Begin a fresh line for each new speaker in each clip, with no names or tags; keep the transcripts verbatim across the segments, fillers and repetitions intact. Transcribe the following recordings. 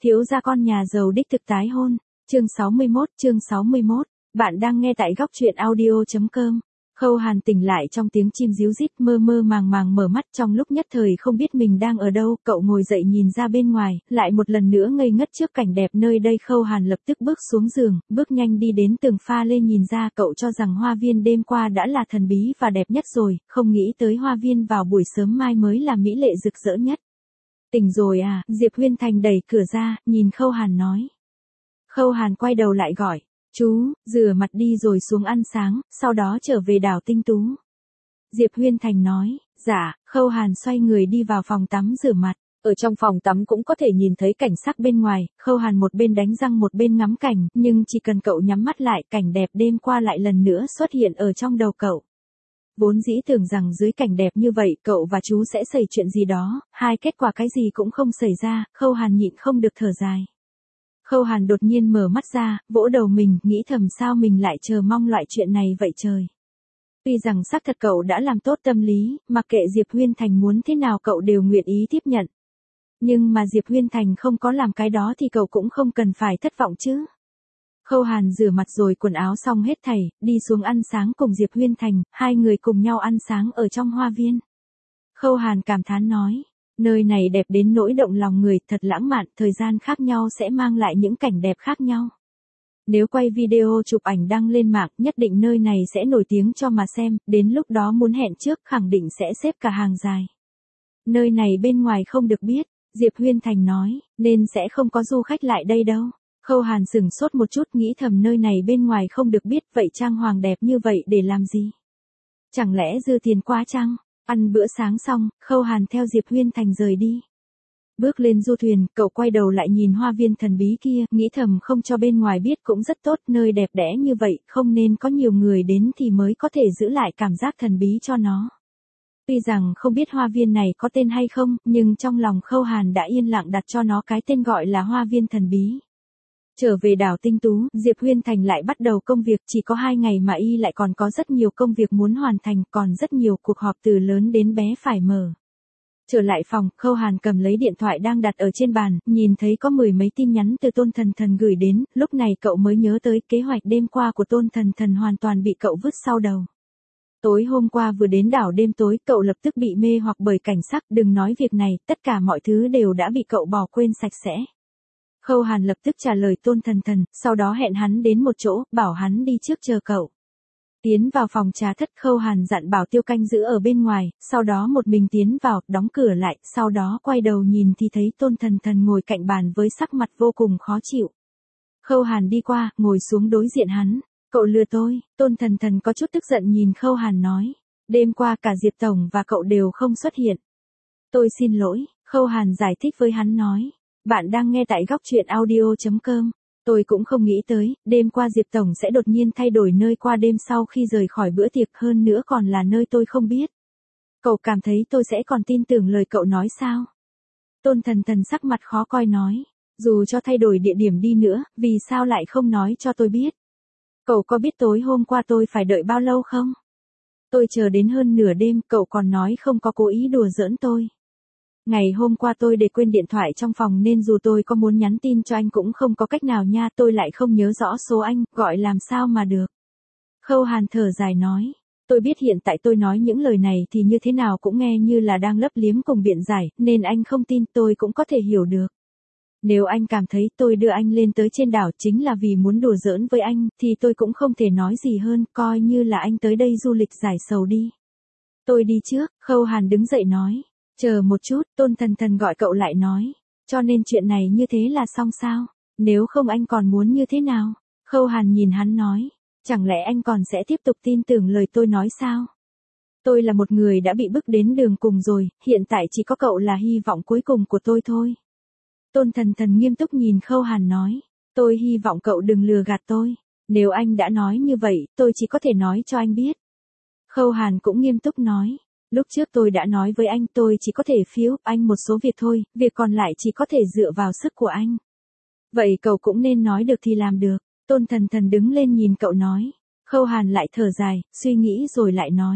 Thiếu gia con nhà giàu đích thực tái hôn. Chương sáu mươi mốt, chương sáu mươi mốt. Bạn đang nghe tại góc truyện audio chấm com. Khâu Hàn tỉnh lại trong tiếng chim ríu rít, mơ mơ màng màng mở mắt, trong lúc nhất thời không biết mình đang ở đâu. Cậu ngồi dậy nhìn ra bên ngoài, lại một lần nữa ngây ngất trước cảnh đẹp nơi đây. Khâu Hàn lập tức bước xuống giường, bước nhanh đi đến tường pha lê nhìn ra. Cậu cho rằng hoa viên đêm qua đã là thần bí và đẹp nhất rồi, không nghĩ tới hoa viên vào buổi sớm mai mới là mỹ lệ rực rỡ nhất. Tỉnh rồi à? Diệp Huyên Thành đẩy cửa ra, nhìn Khâu Hàn nói. Khâu Hàn quay đầu lại gọi. Chú, rửa mặt đi rồi xuống ăn sáng, sau đó trở về đảo Tinh Tú. Diệp Huyên Thành nói. Dạ. Khâu Hàn xoay người đi vào phòng tắm rửa mặt. Ở trong phòng tắm cũng có thể nhìn thấy cảnh sắc bên ngoài. Khâu Hàn một bên đánh răng một bên ngắm cảnh, nhưng chỉ cần cậu nhắm mắt lại, cảnh đẹp đêm qua lại lần nữa xuất hiện ở trong đầu cậu. Vốn dĩ tưởng rằng dưới cảnh đẹp như vậy cậu và chú sẽ xảy chuyện gì đó, hai kết quả cái gì cũng không xảy ra. Khâu Hàn nhịn không được thở dài. Khâu Hàn đột nhiên mở mắt ra, vỗ đầu mình, nghĩ thầm sao mình lại chờ mong loại chuyện này vậy trời. Tuy rằng xác thật cậu đã làm tốt tâm lý, mặc kệ Diệp Huyên Thành muốn thế nào cậu đều nguyện ý tiếp nhận. Nhưng mà Diệp Huyên Thành không có làm cái đó thì cậu cũng không cần phải thất vọng chứ. Khâu Hàn rửa mặt rồi quần áo xong hết thảy, đi xuống ăn sáng cùng Diệp Huyên Thành, hai người cùng nhau ăn sáng ở trong hoa viên. Khâu Hàn cảm thán nói, nơi này đẹp đến nỗi động lòng người, thật lãng mạn, thời gian khác nhau sẽ mang lại những cảnh đẹp khác nhau. Nếu quay video chụp ảnh đăng lên mạng, nhất định nơi này sẽ nổi tiếng cho mà xem, đến lúc đó muốn hẹn trước khẳng định sẽ xếp cả hàng dài. Nơi này bên ngoài không được biết, Diệp Huyên Thành nói, nên sẽ không có du khách lại đây đâu. Khâu Hàn sửng sốt một chút, nghĩ thầm nơi này bên ngoài không được biết, vậy trang hoàng đẹp như vậy để làm gì? Chẳng lẽ dư tiền quá chăng? Ăn bữa sáng xong, Khâu Hàn theo Diệp Huyên Thành rời đi. Bước lên du thuyền, cậu quay đầu lại nhìn hoa viên thần bí kia, nghĩ thầm không cho bên ngoài biết cũng rất tốt, nơi đẹp đẽ như vậy, không nên có nhiều người đến thì mới có thể giữ lại cảm giác thần bí cho nó. Tuy rằng không biết hoa viên này có tên hay không, nhưng trong lòng Khâu Hàn đã yên lặng đặt cho nó cái tên gọi là hoa viên thần bí. Trở về đảo Tinh Tú, Diệp Huyên Thành lại bắt đầu công việc, chỉ có hai ngày mà y lại còn có rất nhiều công việc muốn hoàn thành, còn rất nhiều cuộc họp từ lớn đến bé phải mở. Trở lại phòng, Khâu Hàn cầm lấy điện thoại đang đặt ở trên bàn, nhìn thấy có mười mấy tin nhắn từ Tôn Thần Thần gửi đến, lúc này cậu mới nhớ tới kế hoạch đêm qua của Tôn Thần Thần hoàn toàn bị cậu vứt sau đầu. Tối hôm qua vừa đến đảo đêm tối, cậu lập tức bị mê hoặc bởi cảnh sắc, đừng nói việc này, tất cả mọi thứ đều đã bị cậu bỏ quên sạch sẽ. Khâu Hàn lập tức trả lời Tôn Thần Thần, sau đó hẹn hắn đến một chỗ, bảo hắn đi trước chờ cậu. Tiến vào phòng trà thất, Khâu Hàn dặn bảo tiêu canh giữ ở bên ngoài, sau đó một mình tiến vào, đóng cửa lại, sau đó quay đầu nhìn thì thấy Tôn Thần Thần ngồi cạnh bàn với sắc mặt vô cùng khó chịu. Khâu Hàn đi qua, ngồi xuống đối diện hắn. Cậu lừa tôi. Tôn Thần Thần có chút tức giận nhìn Khâu Hàn nói. Đêm qua cả Diệp Tổng và cậu đều không xuất hiện. Tôi xin lỗi. Khâu Hàn giải thích với hắn nói. Bạn đang nghe tại góc truyện audio chấm com. Tôi cũng không nghĩ tới, đêm qua Diệp Tổng sẽ đột nhiên thay đổi nơi qua đêm sau khi rời khỏi bữa tiệc, hơn nữa còn là nơi tôi không biết. Cậu cảm thấy tôi sẽ còn tin tưởng lời cậu nói sao? Tôn Thần Thần sắc mặt khó coi nói. Dù cho thay đổi địa điểm đi nữa, vì sao lại không nói cho tôi biết? Cậu có biết tối hôm qua tôi phải đợi bao lâu không? Tôi chờ đến hơn nửa đêm, cậu còn nói không có cố ý đùa giỡn tôi. Ngày hôm qua tôi để quên điện thoại trong phòng nên dù tôi có muốn nhắn tin cho anh cũng không có cách nào nha, tôi lại không nhớ rõ số anh, gọi làm sao mà được. Khâu Hàn thở dài nói, tôi biết hiện tại tôi nói những lời này thì như thế nào cũng nghe như là đang lấp liếm cùng biện giải, nên anh không tin tôi cũng có thể hiểu được. Nếu anh cảm thấy tôi đưa anh lên tới trên đảo chính là vì muốn đùa giỡn với anh, thì tôi cũng không thể nói gì hơn, coi như là anh tới đây du lịch giải sầu đi. Tôi đi trước. Khâu Hàn đứng dậy nói. Chờ một chút, Tôn Thần Thần gọi cậu lại nói. Cho nên chuyện này như thế là xong sao? Nếu không anh còn muốn như thế nào? Khâu Hàn nhìn hắn nói. Chẳng lẽ anh còn sẽ tiếp tục tin tưởng lời tôi nói sao? Tôi là một người đã bị bức đến đường cùng rồi, hiện tại chỉ có cậu là hy vọng cuối cùng của tôi thôi. Tôn Thần Thần nghiêm túc nhìn Khâu Hàn nói. Tôi hy vọng cậu đừng lừa gạt tôi. Nếu anh đã nói như vậy, tôi chỉ có thể nói cho anh biết. Khâu Hàn cũng nghiêm túc nói. Lúc trước tôi đã nói với anh tôi chỉ có thể phiếu anh một số việc thôi, việc còn lại chỉ có thể dựa vào sức của anh. Vậy cậu cũng nên nói được thì làm được. Tôn Thần Thần đứng lên nhìn cậu nói. Khâu Hàn lại thở dài, suy nghĩ rồi lại nói.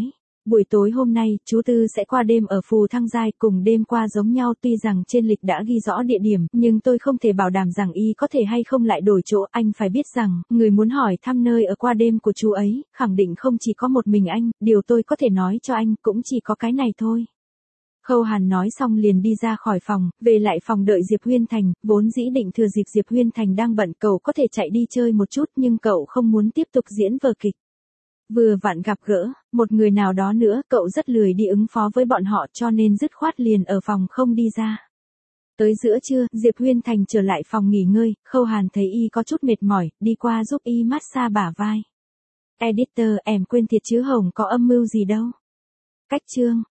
Buổi tối hôm nay, chú Tư sẽ qua đêm ở Phù Thăng Giai, cùng đêm qua giống nhau, tuy rằng trên lịch đã ghi rõ địa điểm, nhưng tôi không thể bảo đảm rằng y có thể hay không lại đổi chỗ. Anh phải biết rằng, người muốn hỏi thăm nơi ở qua đêm của chú ấy, khẳng định không chỉ có một mình anh, điều tôi có thể nói cho anh cũng chỉ có cái này thôi. Khâu Hàn nói xong liền đi ra khỏi phòng, về lại phòng đợi Diệp Huyên Thành, vốn dĩ định thừa dịp Diệp Huyên Thành đang bận cậu có thể chạy đi chơi một chút, nhưng cậu không muốn tiếp tục diễn vở kịch. Vừa vặn gặp gỡ, một người nào đó nữa, cậu rất lười đi ứng phó với bọn họ cho nên dứt khoát liền ở phòng không đi ra. Tới giữa trưa, Diệp Huyên Thành trở lại phòng nghỉ ngơi, Khâu Hàn thấy y có chút mệt mỏi, đi qua giúp y massage bả vai. Editor, em quên thiệt chứ Hồng có âm mưu gì đâu. Cách chương.